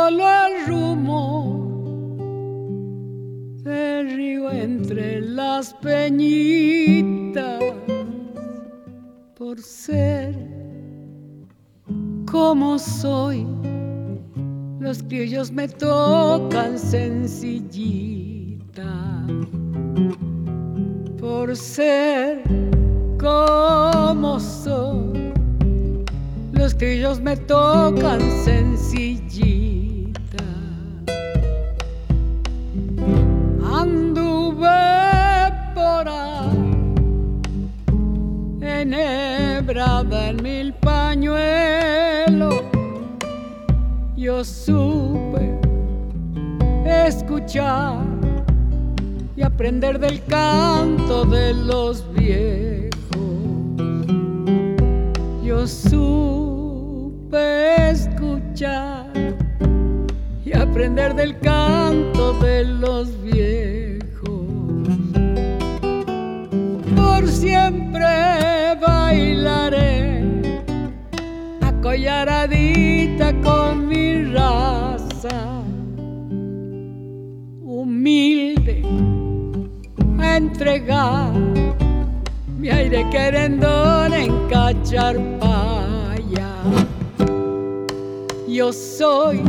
solo el rumor del río entre las peñitas. Por ser como soy, los criollos me tocan sencillita. Por ser como soy, los criollos me tocan sencillita. Anduve por ahí enhebrada en mil pañuelos. Yo supe escuchar y aprender del canto de los viejos. Yo supe escuchar y aprender del canto de los viejos. Por siempre bailaré acollaradita con mi raza, humilde a entregar mi aire querendón en Cacharpaya. Yo soy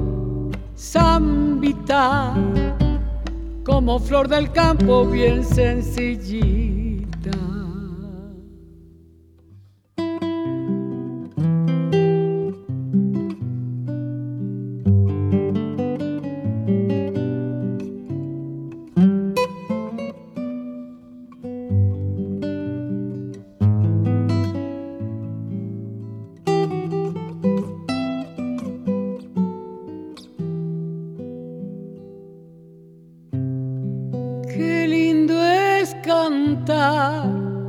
zambita, como flor del campo bien sencillita. Qué lindo es cantar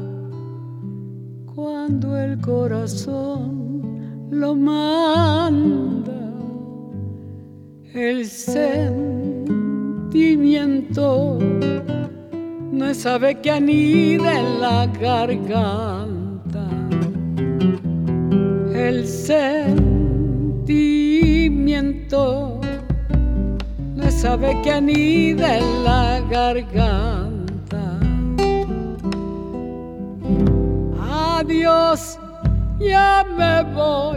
cuando el corazón lo manda. El sentimiento no es ave que anida en la garganta. El sentimiento no sabe que anida en la garganta. Adiós, ya me voy,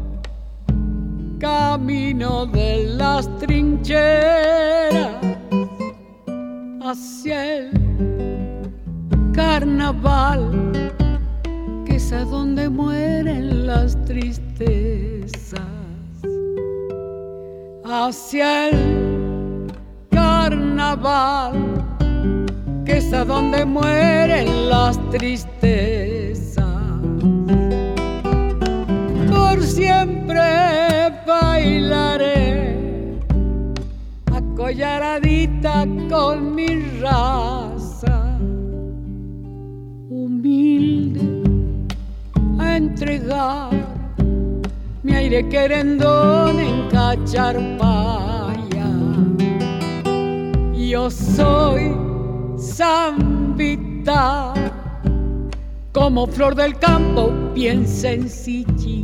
camino de las trincheras hacia el carnaval, que es a donde mueren las tristezas. Hacia el carnaval, que es a donde mueren las tristezas. Por siempre bailaré acollaradita con mi raza, humilde a entregar mi aire querendón en Cacharpaya. Yo soy zambita, como flor del campo bien sencillita.